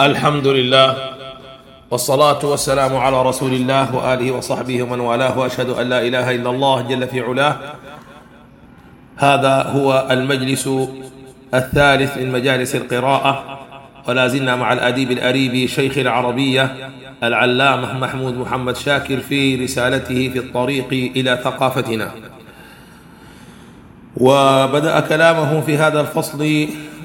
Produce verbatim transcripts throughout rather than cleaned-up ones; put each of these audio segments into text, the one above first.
الحمد لله والصلاة والسلام على رسول الله وآله وصحبه ومن والاه، وأشهد أن لا إله إلا الله جل في علاه. هذا هو المجلس الثالث من مجالس القراءة، ولا زلنا مع الأديب الأريبي شيخ العربية العلامة محمود محمد شاكر في رسالته في الطريق إلى ثقافتنا. وبدأ كلامه في هذا الفصل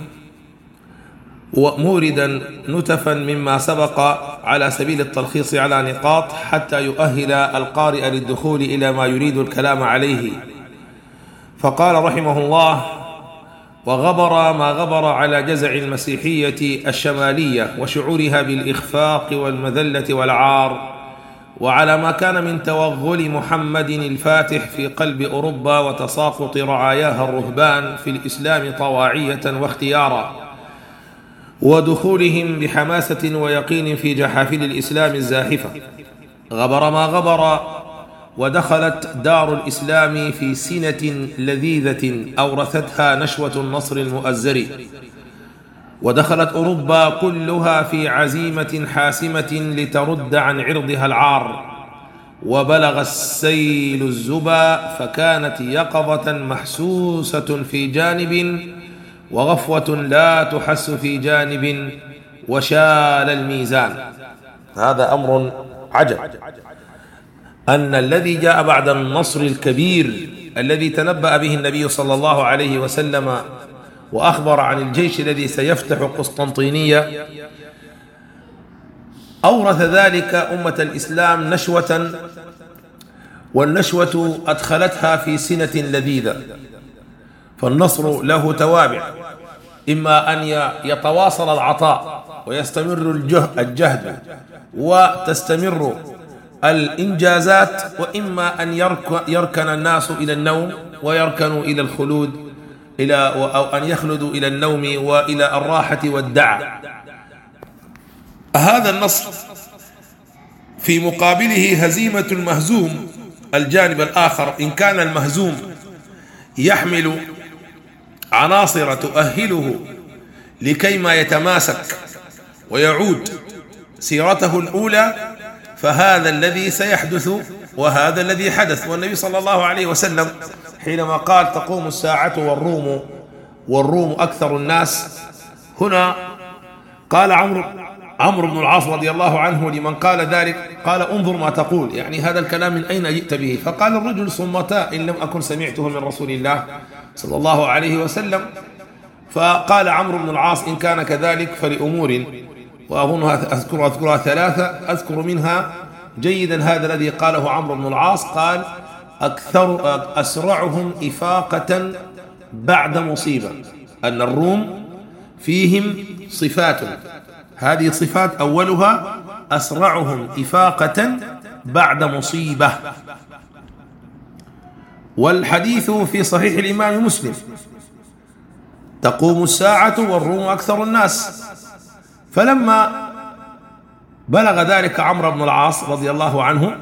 موردا نتفا مما سبق على سبيل التلخيص على نقاط حتى يؤهل القارئ للدخول إلى ما يريد الكلام عليه. فقال رحمه الله: وغبر ما غبر على جزع المسيحية الشمالية وشعورها بالإخفاق والمذلة والعار، وعلى ما كان من توغل محمد الفاتح في قلب أوروبا وتساقط رعاياها الرهبان في الإسلام طواعية واختيارا، ودخولهم بحماسة ويقين في جحافل الإسلام الزاحفة. غبر ما غبر، ودخلت دار الإسلام في سنة لذيذة أورثتها نشوة النصر المؤزر، ودخلت أوروبا كلها في عزيمة حاسمة لترد عن عرضها العار، وبلغ السيل الزبا فكانت يقظة محسوسة في جانب وغفوة لا تحس في جانب، وشال الميزان. هذا أمر عجب، أن الذي جاء بعد النصر الكبير الذي تنبأ به النبي صلى الله عليه وسلم وأخبر عن الجيش الذي سيفتح قسطنطينية، أورث ذلك أمة الإسلام نشوة، والنشوة أدخلتها في سنة لذيذة. فالنصر له توابع، إما أن يتواصل العطاء ويستمر الجهد وتستمر الإنجازات، وإما أن يركن الناس إلى النوم ويركنوا إلى الخلود إلى أو أن يخلدوا إلى النوم وإلى الراحة والدعة. هذا النصر في مقابله هزيمة المهزوم. الجانب الآخر، إن كان المهزوم يحمل عناصر تؤهله لكيما يتماسك ويعود سيرته الأولى، فهذا الذي سيحدث وهذا الذي حدث. والنبي صلى الله عليه وسلم حينما قال: تقوم الساعة والروم والروم أكثر الناس، هنا قال عمرو عمرو بن العاص رضي الله عنه لمن قال ذلك، قال: انظر ما تقول، يعني هذا الكلام من أين جئت به؟ فقال الرجل: صمتا إن لم أكن سمعته من رسول الله صلى الله عليه وسلم. فقال عمرو بن العاص: إن كان كذلك فلأمور، وأظنها أذكر أذكرها ثلاثة، أذكر منها جيدا هذا الذي قاله عمرو بن العاص، قال: أكثر أسرعهم إفاقة بعد مصيبة، أن الروم فيهم صفات، هذه الصفات أولها أسرعهم إفاقة بعد مصيبة. والحديث في صحيح الإمام مسلم: تقوم الساعة والروم أكثر الناس. فلما بلغ ذلك عمرو بن العاص رضي الله عنه،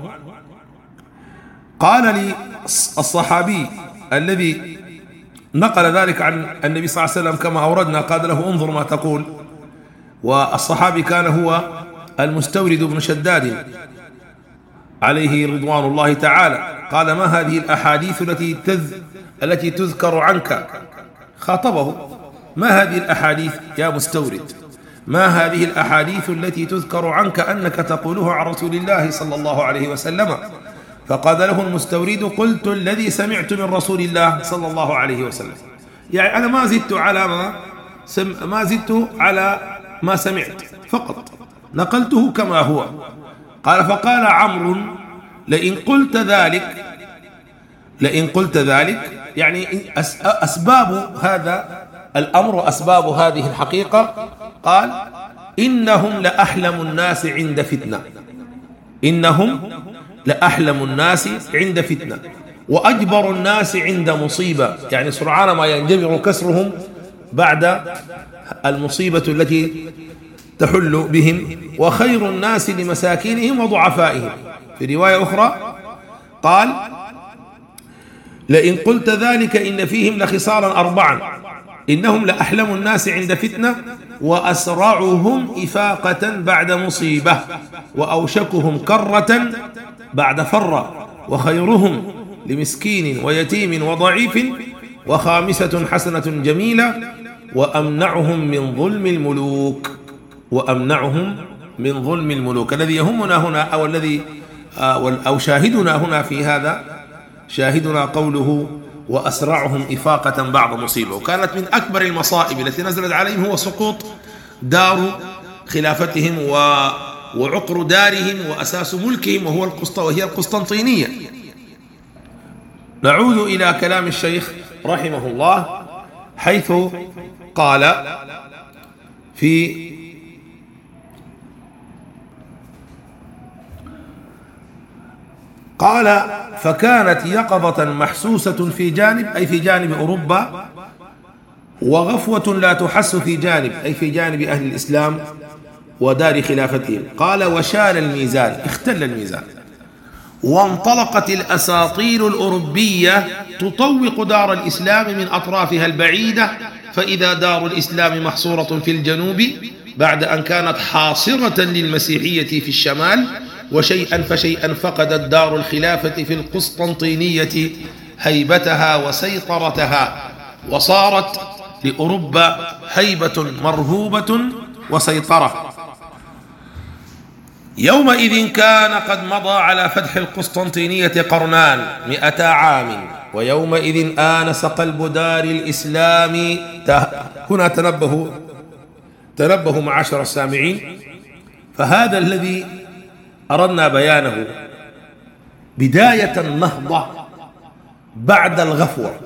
قال لي الصحابي الذي نقل ذلك عن النبي صلى الله عليه وسلم كما أوردنا، قال له: انظر ما تقول. والصحابي كان هو المستورد بن شداد عليه رضوان الله تعالى. قال: ما هذه الأحاديث التي تذ التي تذكر عنك؟ خاطبه: ما هذه الأحاديث يا مستورد؟ ما هذه الأحاديث التي تذكر عنك أنك تقولها عن رسول الله صلى الله عليه وسلم؟ فقال له المستورد: قلت الذي سمعت من رسول الله صلى الله عليه وسلم، يعني أنا ما زدت على ما سم ما زدت على ما سمعت، فقط نقلته كما هو. قال: فقال عمرو: لئن قلت ذلك لئن قلت ذلك يعني أسباب هذا الأمر وأسباب هذه الحقيقة، قال: إنهم لأحلم الناس عند فتنة إنهم لأحلم الناس عند فتنة وأجبر الناس عند مصيبة، يعني سرعان ما ينجبر كسرهم بعد المصيبة التي تحل بهم، وخير الناس لمساكينهم وضعفائهم. في رواية أخرى قال: لئن قلت ذلك إن فيهم لخصالا أربعا، إنهم لأحلم الناس عند فتنة وأسرعهم إفاقة بعد مصيبة، وأوشكهم كرة بعد فرة، وخيرهم لمسكين ويتيم وضعيف، وخامسة حسنة جميلة، وأمنعهم من ظلم الملوك. وأمنعهم من ظلم الملوك. الذي يهمنا هنا أو الذي أو شاهدنا هنا في هذا، شاهدنا قوله وأسرعهم إفاقة بعد مصيبة. وكانت من أكبر المصائب التي نزلت عليهم هو سقوط دار خلافتهم وعقر دارهم وأساس ملكهم وهو القسط وهي القسطنطينية. نعود إلى كلام الشيخ رحمه الله، حيث قال في قال فكانت يقظة محسوسة في جانب، أي في جانب أوروبا، وغفوة لا تحس في جانب، أي في جانب أهل الإسلام ودار خلافتهم. قال وشال الميزان، اختل الميزان، وانطلقت الأساطيل الأوروبية تطوق دار الإسلام من أطرافها البعيدة، فإذا دار الإسلام محصورة في الجنوب بعد أن كانت حاصرة للمسيحية في الشمال، وشيئا فشيئا فقدت دار الخلافة في القسطنطينية هيبتها وسيطرتها، وصارت لأوروبا هيبة مرهوبة وسيطرة. يومئذ كان قد مضى على فتح القسطنطينية قرنان مئتا عام، ويومئذ آنس قلب دار الإسلام. هنا تنبهوا تنبهوا معاشر السامعين، فهذا الذي أردنا بيانه بداية النهضة بعد الغفوة.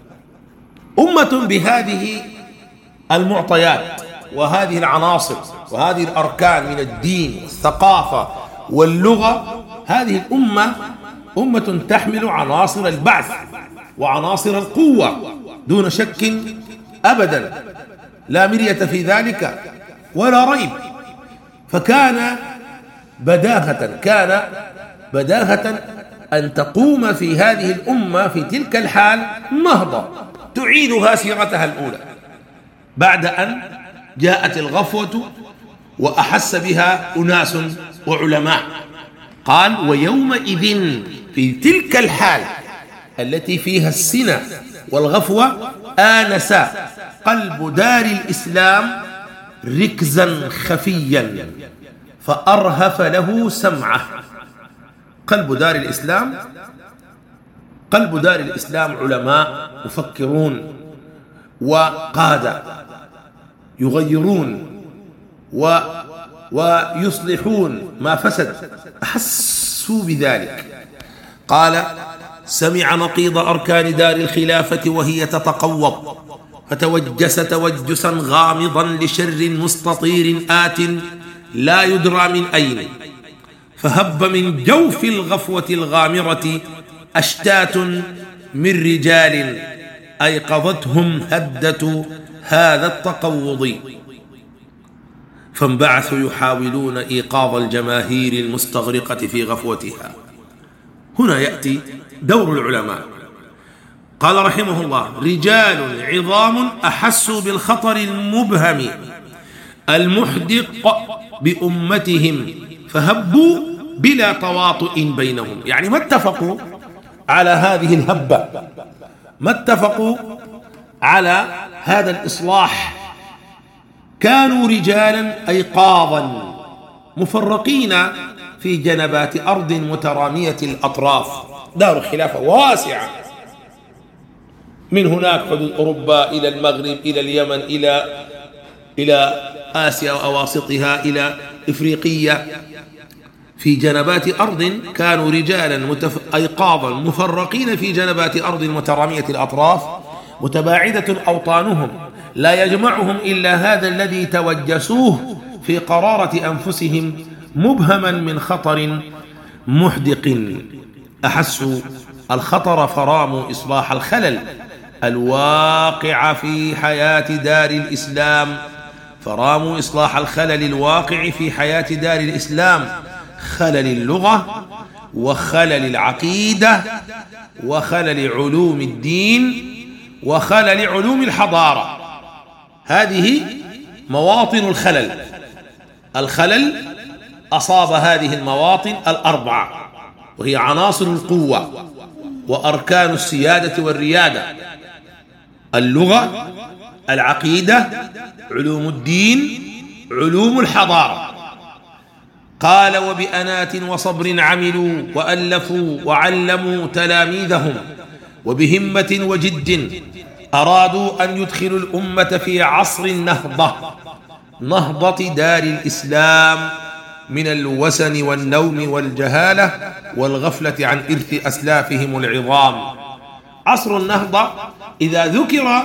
أمة بهذه المعطيات وهذه العناصر وهذه الأركان من الدين والثقافة واللغة، هذه الأمة أمة تحمل عناصر البعث وعناصر القوة دون شك أبدا، لا مرية في ذلك ولا ريب. فكان بداهة كان بداهة أن تقوم في هذه الأمة في تلك الحال نهضة تعيدها سيرتها الأولى بعد أن جاءت الغفوة وأحس بها أناس وعلماء. قال ويومئذ في تلك الحال التي فيها السنة والغفوة آنس قلب دار الإسلام ركزا خفيا فأرهف له سمعه. قلب دار الإسلام قلب دار الإسلام علماء مفكرون وقادة يغيرون و ويصلحون ما فسد، أحسوا بذلك. قال سمع نقيض أركان دار الخلافة وهي تتقوض، فتوجس توجسا غامضا لشر مستطير آت لا يدرى من أين، فهب من جوف الغفوة الغامرة أشتات من رجال أيقظتهم هدة هذا التقوض، فانبعثوا يحاولون إيقاظ الجماهير المستغرقة في غفوتها. هنا يأتي دور العلماء. قال رحمه الله رجال عظام أحسوا بالخطر المبهم المحدق بأمتهم فهبوا بلا تواطؤ بينهم، يعني ما اتفقوا على هذه الهبة، ما اتفقوا على هذا الإصلاح. كانوا رجالا أيقاظا مفرقين في جنبات أرض مترامية الأطراف، دار الخلافة واسعة، من هناك حدود أوروبا إلى المغرب إلى اليمن إلى إلى آسيا وأواسطها إلى إفريقية. في جنبات أرض كانوا رجالا متف... أيقاظا مفرقين في جنبات أرض مترامية الأطراف، متباعدة أوطانهم، لا يجمعهم إلا هذا الذي توجسوه في قرارة أنفسهم مبهما من خطر محدق. أحسوا الخطر فراموا إصلاح الخلل الواقع في حياة دار الإسلام، فراموا إصلاح الخلل الواقع في حياة دار الإسلام، خلل اللغة وخلل العقيدة وخلل علوم الدين وخلل علوم الحضارة. هذه مواطن الخلل. الخلل أصاب هذه المواطن الأربعة، وهي عناصر القوة وأركان السيادة والريادة: اللغة، العقيدة، علوم الدين، علوم الحضارة. قال: وبأنات وصبر عملوا وألفوا وعلموا تلاميذهم، وبهمة وجد أرادوا أن يدخلوا الأمة في عصر النهضة، نهضة دار الإسلام، من الوسن والنوم والجهالة والغفلة عن إرث أسلافهم العظام. عصر النهضة إذا ذكر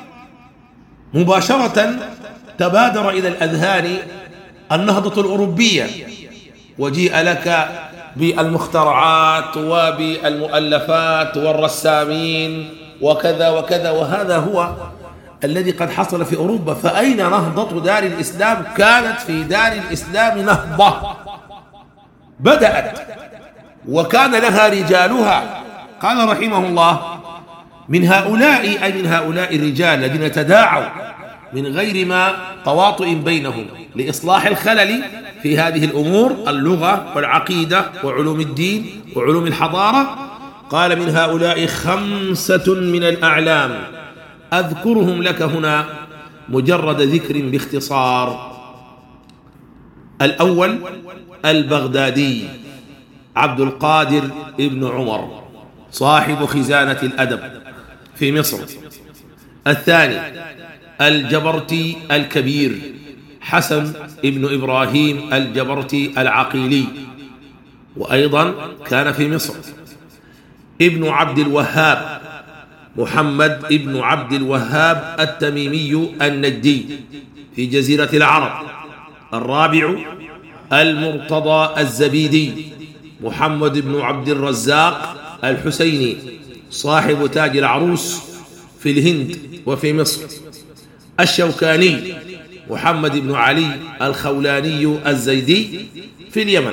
مباشرة تبادر إلى الأذهان النهضة الأوروبية، وجيء لك بالمخترعات وبالمؤلفات والرسامين وكذا وكذا، وهذا هو الذي قد حصل في أوروبا. فأين نهضة دار الإسلام؟ كانت في دار الإسلام نهضة بدأت وكان لها رجالها. قال رحمه الله: من هؤلاء، أي من هؤلاء الرجال الذين تداعوا من غير ما تواطؤ بينهم لإصلاح الخلل في هذه الأمور: اللغة والعقيدة وعلوم الدين وعلوم الحضارة. قال: من هؤلاء خمسة من الأعلام أذكرهم لك هنا مجرد ذكر باختصار. الأول البغدادي عبد القادر ابن عمر، صاحب خزانة الأدب في مصر. الثاني الجبرتي الكبير حسن ابن إبراهيم الجبرتي العقيلي، وأيضا كان في مصر. ابن عبد الوهاب محمد ابن عبد الوهاب التميمي النجدي في جزيرة العرب. الرابع المرتضى الزبيدي محمد بن عبد الرزاق الحسيني، صاحب تاج العروس في الهند وفي مصر. الشوكاني محمد بن علي الخولاني الزيدي في اليمن.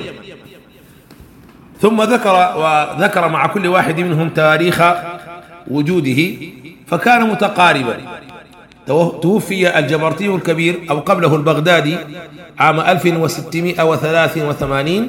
ثم ذكر وذكر مع كل واحد منهم تاريخ وجوده، فكان متقاربا. توفي الجبرتي الكبير أو قبله البغدادي عام ألف وستمائة وثلاث وثمانين،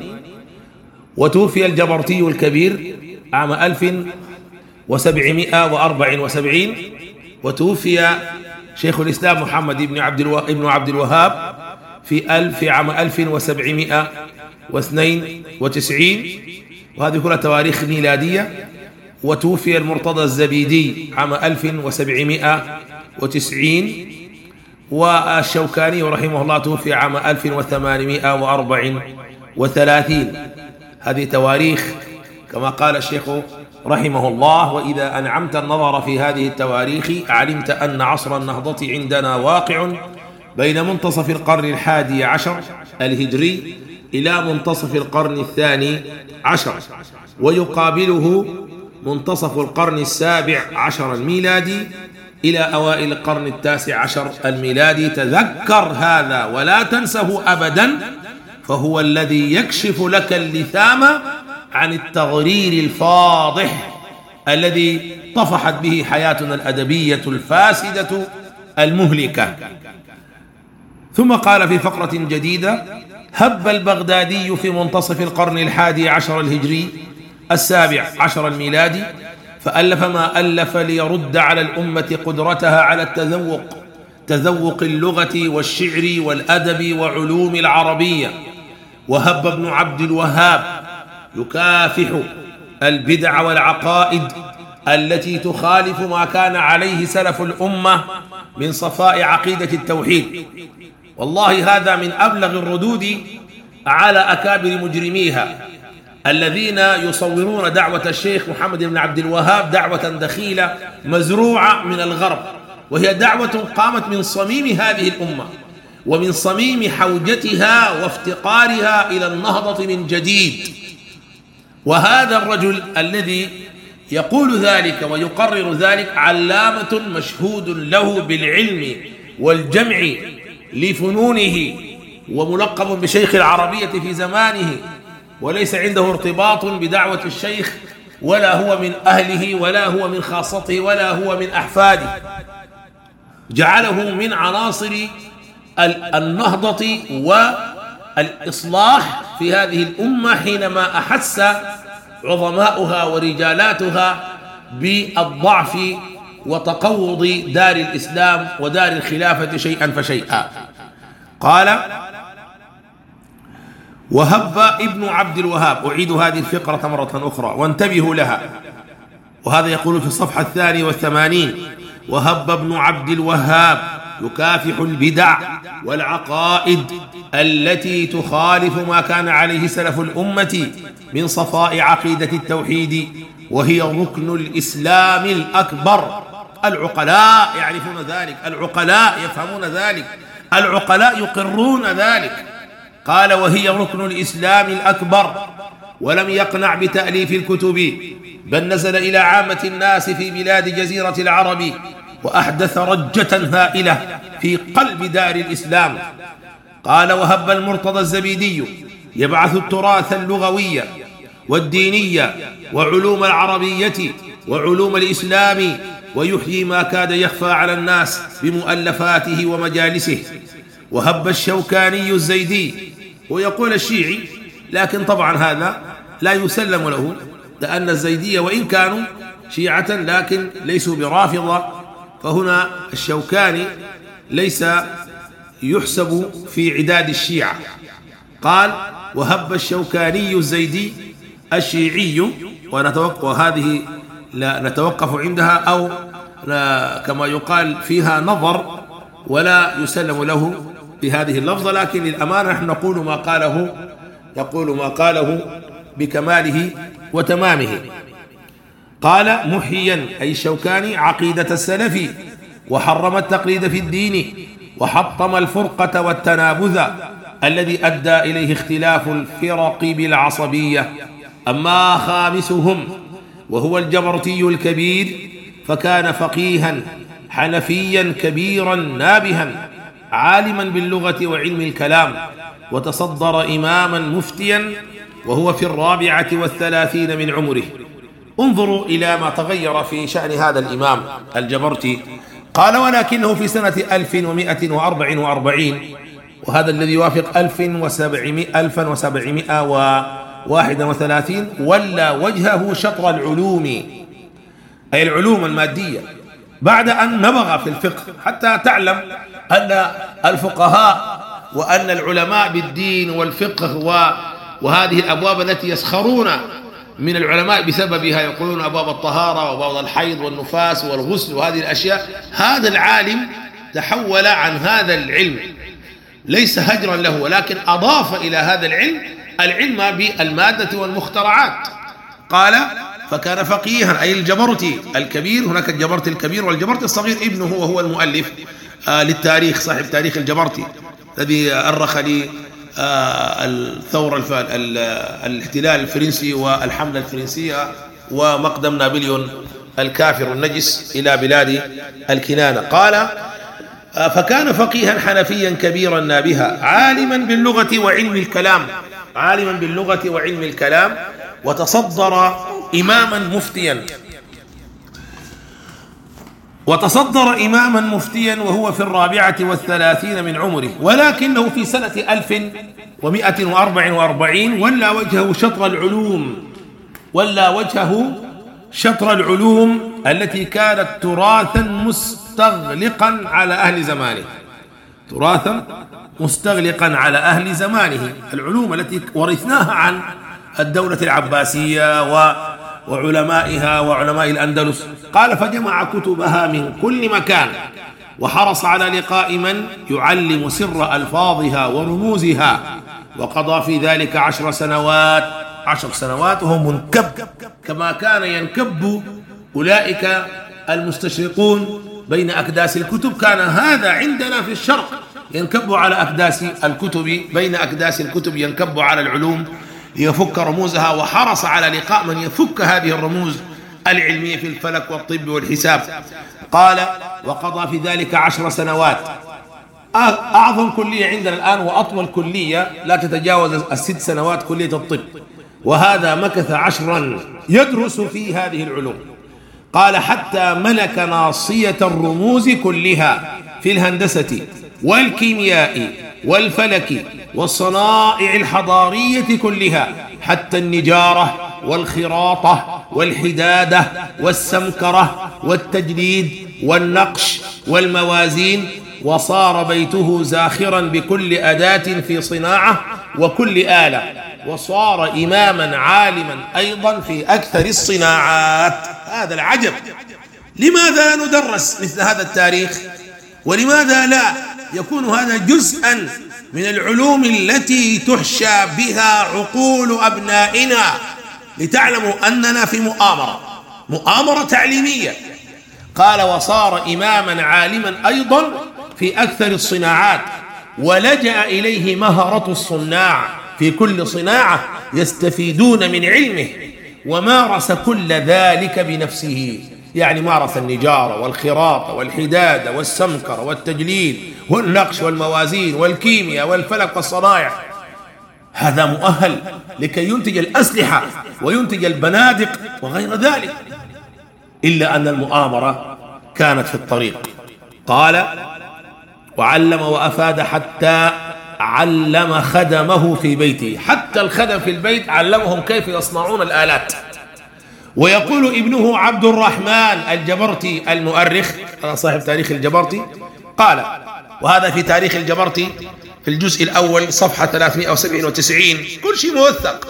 وتوفي الجبرتي الكبير عام ألف وسبعمائة وأربع وسبعين، وتوفي شيخ الإسلام محمد بن عبد ابن عبد الوهاب في ألف في عام ألف وسبعمائة واثنين وتسعين، وهذه كلها تواريخ ميلادية. وتوفي المرتضى الزبيدي عام ألف وسبعمائة وتسعين، والشوكاني رحمه الله توفي عام ألف وثمانمائة وأربع وثلاثين. هذه تواريخ كما قال الشيخ رحمه الله: وإذا أنعمت النظر في هذه التواريخ علمت أن عصر النهضة عندنا واقع بين منتصف القرن الحادي عشر الهجري إلى منتصف القرن الثاني عشر، ويقابله منتصف القرن السابع عشر الميلادي إلى أوائل القرن التاسع عشر الميلادي. تذكر هذا ولا تنسه أبدا، فهو الذي يكشف لك اللثام عن التغرير الفاضح الذي طفحت به حياتنا الأدبية الفاسدة المهلكة. ثم قال في فقرة جديدة: هب البغدادي في منتصف القرن الحادي عشر الهجري السابع عشر الميلادي، فألف ما ألف ليرد على الأمة قدرتها على التذوق، تذوق اللغة والشعر والأدب وعلوم العربية. وهب ابن عبد الوهاب يكافح البدع والعقائد التي تخالف ما كان عليه سلف الأمة من صفاء عقيدة التوحيد. والله هذا من أبلغ الردود على أكابر مجرميها الذين يصورون دعوة الشيخ محمد بن عبد الوهاب دعوة دخيلة مزروعة من الغرب، وهي دعوة قامت من صميم هذه الأمة ومن صميم حوجتها وافتقارها إلى النهضة من جديد. وهذا الرجل الذي يقول ذلك ويقرر ذلك علامة مشهود له بالعلم والجمع لفنونه، وملقب بشيخ العربية في زمانه، وليس عنده ارتباط بدعوة الشيخ، ولا هو من أهله ولا هو من خاصته ولا هو من أحفاده. جعله من عناصر النهضة والإصلاح في هذه الأمة حينما أحس عظماؤها ورجالاتها بالضعف وتقوض دار الإسلام ودار الخلافة شيئا فشيئا. قال: وهب ابن عبد الوهاب، أعيد هذه الفقرة مرة أخرى وانتبهوا لها، وهذا يقول في الصفحة الثانية والثمانين: وهب ابن عبد الوهاب يكافح البدع والعقائد التي تخالف ما كان عليه سلف الأمة من صفاء عقيدة التوحيد، وهي ركن الإسلام الأكبر. العقلاء يعرفون ذلك، العقلاء يفهمون ذلك، العقلاء يقرون ذلك. قال: وهي ركن الإسلام الأكبر. ولم يقنع بتأليف الكتب، بل نزل إلى عامة الناس في بلاد جزيرة العرب، وأحدث رجة هائلة في قلب دار الإسلام. قال: وهب المرتضى الزبيدي يبعث التراث اللغوي والديني وعلوم العربية وعلوم الإسلام، ويحيي ما كاد يخفى على الناس بمؤلفاته ومجالسه. وهب الشوكاني الزيدي، ويقول الشيعي، لكن طبعا هذا لا يسلم له، لأن الزيدية وإن كانوا شيعة لكن ليسوا برافضة، فهنا الشوكاني ليس يحسب في عداد الشيعة. قال: وهب الشوكاني الزيدي الشيعي، ونتوقف وهذه لا نتوقف عندها، أو كما يقال فيها نظر، ولا يسلم له بهذه اللفظة، لكن للأمانة نحن نقول ما قاله يقول ما قاله بكماله وتمامه. قال: محيا أي الشوكاني عقيدة السلف، وحرم التقليد في الدين، وحطم الفرقة والتنابذ الذي أدى إليه اختلاف الفرق بالعصبية. أما خامسهم وهو الجبرتي الكبير، فكان فقيها حنفيا كبيرا نابها، عالما باللغة وعلم الكلام، وتصدر إماما مفتيا، وهو في الرابعة والثلاثين من عمره. انظروا إلى ما تغير في شأن هذا الإمام الجبرتي. قال: ولكنه في سنة ألف ومائة وأربع وأربعين، وهذا الذي يوافق ألف وسبعمائة وواحد وثلاثين، ولى وجهه شطر العلوم، أي العلوم المادية، بعد أن نبغ في الفقه، حتى تعلم أن الفقهاء وأن العلماء بالدين والفقه وهذه الأبواب التي يسخرون من العلماء بسببها، يقولون أبواب الطهارة وأبواب الحيض والنفاس والغسل وهذه الأشياء، هذا العالم تحول عن هذا العلم، ليس هجرا له، ولكن أضاف إلى هذا العلم العلم بالمادة والمخترعات. قال: فكان فقيها أي الجبرتي الكبير، هناك الجبرتي الكبير والجبرتي الصغير ابنه، وهو المؤلف آه للتاريخ، صاحب تاريخ الجبرتي الذي أرخ لي آه الثورة الاحتلال الفرنسي والحملة الفرنسية ومقدم نابليون الكافر النجس إلى بلاد الكنانة. قال: آه فكان فقيها حنفيا كبيرا نابها، عالما باللغة وعلم الكلام، عالما باللغة وعلم الكلام، وتصدر إماما مفتيا وتصدر إماما مفتيا وهو في الرابعة والثلاثين من عمره. ولكنه في سنة ألف ومائة وأربع وأربعين ولى وجهه شطر العلوم ولى وجهه شطر العلوم التي كانت تراثا مستغلقا على أهل زمانه، تراثا مستغلقا على أهل زمانه، العلوم التي ورثناها عن الدولة العباسية وعلمائها وعلماء الأندلس. قال: فجمع كتبها من كل مكان، وحرص على لقاء من يعلم سر ألفاظها ورموزها، وقضى في ذلك عشر سنوات عشر سنوات وهو منكب كما كان ينكب أولئك المستشرقون بين أكداس الكتب. كان هذا عندنا في الشرق ينكب على أكداس الكتب، بين أكداس الكتب ينكب على العلوم ليفك رموزها، وحرص على لقاء من يفك هذه الرموز العلمية في الفلك والطب والحساب. قال: وقضى في ذلك عشر سنوات. أعظم كلية عندنا الآن وأطول كلية لا تتجاوز الست سنوات كلية الطب، وهذا مكث عشرا يدرس في هذه العلوم. قال: حتى ملك ناصية الرموز كلها في الهندسة والكيمياء والفلك والصنائع الحضارية كلها، حتى النجارة والخراطة والحدادة والسمكرة والتجليد والنقش والموازين. وصار بيته زاخرا بكل أداة في صناعة وكل آلة، وصار إماما عالما أيضا في أكثر الصناعات. هذا العجب. لماذا لا ندرس مثل هذا التاريخ؟ ولماذا لا يكون هذا جزءا من العلوم التي تحشى بها عقول أبنائنا، لتعلموا أننا في مؤامرة مؤامرة تعليمية. قال وصار إماما عالما أيضا في أكثر الصناعات، ولجأ إليه مهرة الصناع في كل صناعة يستفيدون من علمه، ومارس كل ذلك بنفسه. يعني مارس النجارة والخراطة والحدادة والسمكرة والتجليد والنقش والموازين والكيمياء والفلك والصنائع. هذا مؤهل لكي ينتج الأسلحة وينتج البنادق وغير ذلك، إلا أن المؤامرة كانت في الطريق. قال وعلم وأفاد حتى علم خدمه في بيته، حتى الخدم في البيت علمهم كيف يصنعون الآلات. ويقول ابنه عبد الرحمن الجبرتي المؤرخ، هذا صاحب تاريخ الجبرتي، قال وهذا في تاريخ الجبرتي في الجزء الأول صفحة ثلاثمائة وسبعة وتسعين، كل شيء موثق،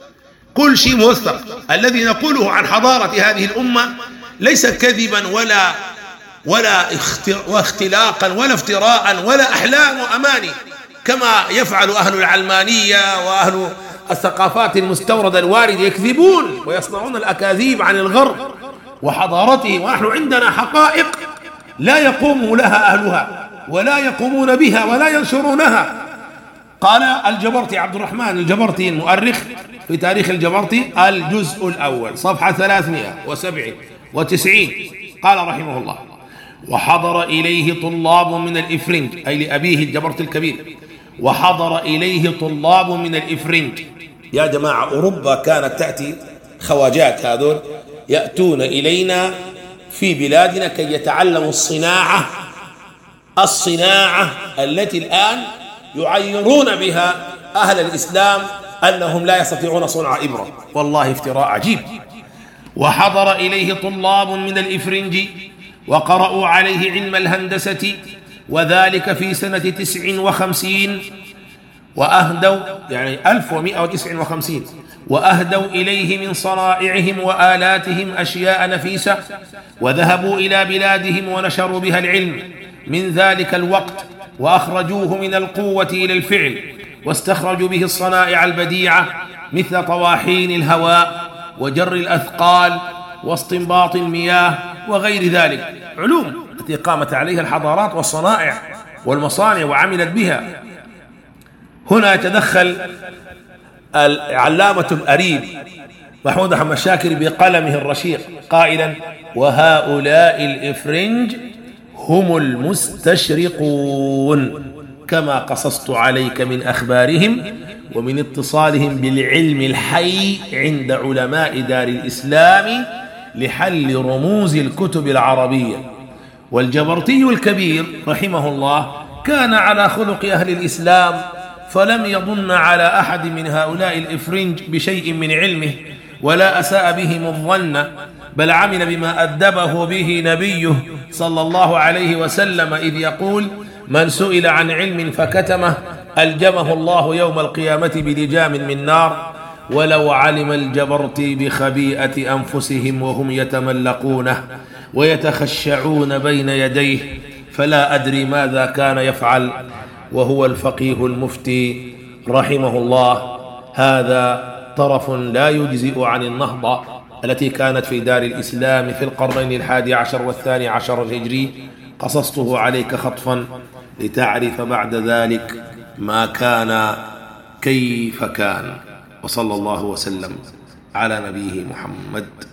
كل شيء موثق. الذي نقوله عن حضارة هذه الأمة ليس كذبا ولا ولا اختلاقا ولا افتراء ولا أحلام وأماني كما يفعل أهل العلمانية وأهل الثقافات المستوردة الواردة، يكذبون ويصنعون الأكاذيب عن الغرب وحضارته، ونحن عندنا حقائق لا يقوم لها أهلها ولا يقومون بها ولا ينشرونها. قال الجبرتي عبد الرحمن الجبرتي المؤرخ في تاريخ الجبرتي الجزء الأول صفحة ثلاثمائة وسبعة وتسعين، قال رحمه الله وحضر إليه طلاب من الإفرنج، أي لأبيه الجبرتي الكبير، وحضر إليه طلاب من الإفرنج. يا جماعة أوروبا كانت تأتي خواجات، هذول يأتون إلينا في بلادنا كي يتعلموا الصناعة الصناعة التي الآن يعيرون بها أهل الإسلام أنهم لا يستطيعون صنع إبرة. والله افتراء عجيب. وحضر إليه طلاب من الإفرنج وقرأوا عليه علم الهندسة، وذلك في سنة تسع وخمسين، وأهدوا يعني ألف ومئة وتسعة وخمسين، وأهدوا إليه من صنائعهم وآلاتهم أشياء نفيسة، وذهبوا إلى بلادهم ونشروا بها العلم من ذلك الوقت، وأخرجوه من القوة إلى الفعل، واستخرجوا به الصنائع البديعة مثل طواحين الهواء وجر الأثقال واستنباط المياه وغير ذلك، علوم التي قامت عليها الحضارات والصنائع والمصانع وعملت بها. هنا يتدخل العلامة الأريب محمود أحمد شاكر بقلمه الرشيق قائلا وهؤلاء الإفرنج هم المستشرقون، كما قصصت عليك من أخبارهم ومن اتصالهم بالعلم الحي عند علماء دار الإسلام لحل رموز الكتب العربية. والجبرتي الكبير رحمه الله كان على خلق أهل الإسلام، فلم يظن على أحد من هؤلاء الإفرنج بشيء من علمه ولا أساء بهم الظن، بل عمل بما أدبه به نبيه صلى الله عليه وسلم إذ يقول من سئل عن علم فكتمه ألجمه الله يوم القيامة بلجام من نار. ولو علم الجبرتي بخبيئة أنفسهم وهم يتملقونه ويتخشعون بين يديه فلا أدري ماذا كان يفعل وهو الفقيه المفتي رحمه الله. هذا طرف لا يجزئ عن النهضة التي كانت في دار الإسلام في القرنين الحادي عشر والثاني عشر الهجري، قصصته عليك خطفا لتعرف بعد ذلك ما كان كيف كان. وصلى الله وسلم على نبيه محمد.